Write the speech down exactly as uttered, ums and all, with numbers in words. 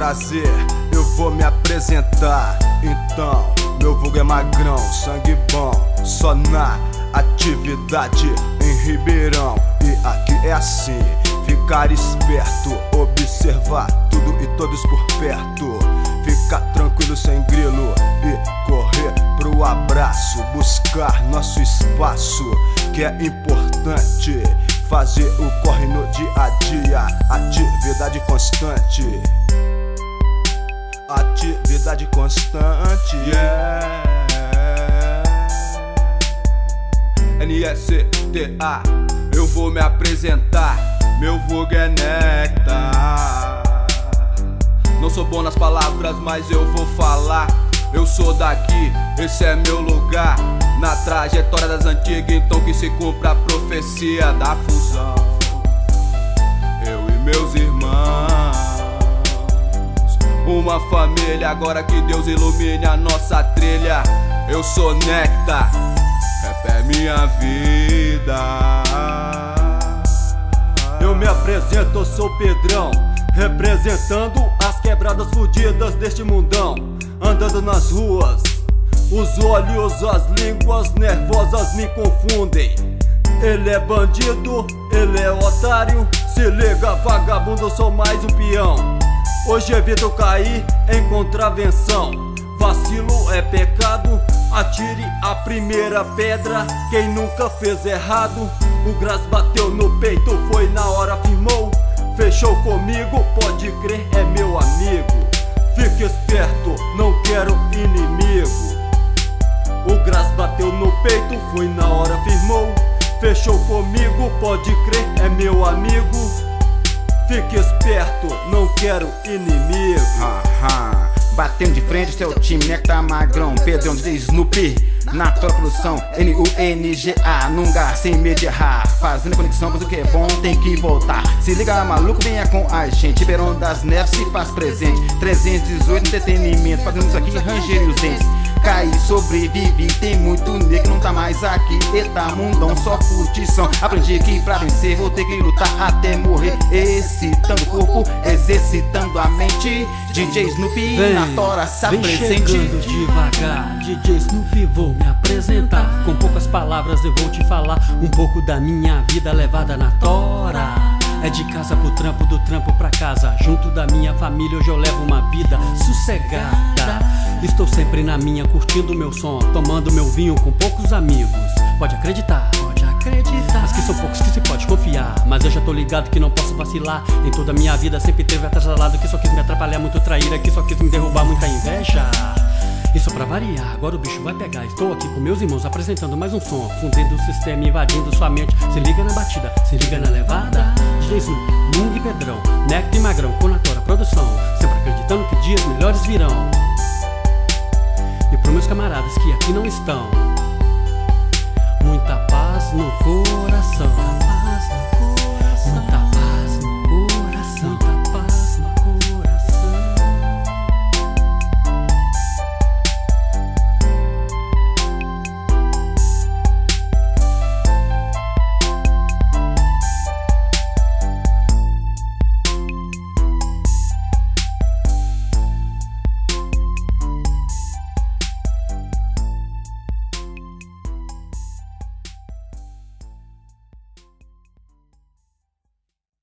prazer, eu vou me apresentar. Então, meu vulgo é magrão, sangue bom, só na atividade em Ribeirão. E aqui é assim, ficar esperto, observar tudo e todos por perto. Ficar tranquilo sem grilo e correr pro abraço. Buscar nosso espaço, que é importante. Fazer o corre no dia a dia, atividade constante. Atividade constante, yeah. N S T A, eu vou me apresentar. Meu vulgo é Nectar. Não sou bom nas palavras, mas eu vou falar. Eu sou daqui, esse é meu lugar. Na trajetória das antigas, então que se cumpra a profecia da fusão. Eu e meus irmãos, uma família, agora que Deus ilumine a nossa trilha. Eu sou Nectar, rap é minha vida. Eu me apresento, eu sou Pedrão, representando as quebradas fudidas deste mundão. Andando nas ruas, os olhos, as línguas nervosas me confundem. Ele é bandido, ele é otário. Se liga, vagabundo, eu sou mais um peão. Hoje evito cair em contravenção. Vacilo é pecado, atire a primeira pedra. Quem nunca fez errado, o Gras bateu no peito, foi na hora, firmou. Fechou comigo, pode crer, é meu amigo. Fique esperto, não quero inimigo. O Gras bateu no peito, foi na hora, firmou. Fechou comigo, pode crer, é meu amigo. Fique esperto, não quero inimigo. Ha, ha. Batendo de frente, seu time, Nectar Magrão, Pedrão de Snoopy, na tua produção, N U N G A, num lugar sem medo de errar. Fazendo conexão, pois o que é bom tem que voltar. Se liga, maluco, venha com a gente. Ribeirão das Neves se faz presente. trezentos e dezoito entretenimento, fazendo isso aqui, ranger os dentes. Caí, sobrevivi, tem muito negro que não tá mais aqui. Eita, mundão, só curtição. Aprendi que pra vencer vou ter que lutar até morrer. Excitando o corpo, exercitando a mente. D J Snoopy vem, na tora se vem apresente. Chegando devagar, D J Snoopy, vou me apresentar. Com poucas palavras eu vou te falar um pouco da minha vida levada na tora. É de casa pro trampo, do trampo pra casa. Junto da minha família hoje eu levo uma vida sossegada. Estou sempre na minha, curtindo meu som, tomando meu vinho com poucos amigos. Pode acreditar, pode acreditar. Mas que são poucos que se pode confiar. Mas eu já tô ligado que não posso vacilar. Em toda a minha vida sempre teve atrasalado que só quis me atrapalhar, muito traíra, que só quis me derrubar, muita inveja. Isso pra variar, agora o bicho vai pegar. Estou aqui com meus irmãos apresentando mais um som, fundendo o sistema, invadindo sua mente. Se liga na batida, se liga na levada. D J Snoopy, Mung e Pedrão, Nectar e Magrão, com na tora produção. Sempre acreditando que dias melhores virão. E pros meus camaradas que aqui não estão, muita paz no coração.